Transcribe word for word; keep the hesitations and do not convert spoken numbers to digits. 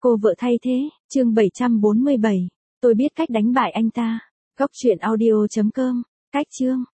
Cô vợ thay thế, chương bảy trăm bốn mươi bảy. Tôi biết cách đánh bại anh ta. Góc truyện audio chấm com. Cách chương.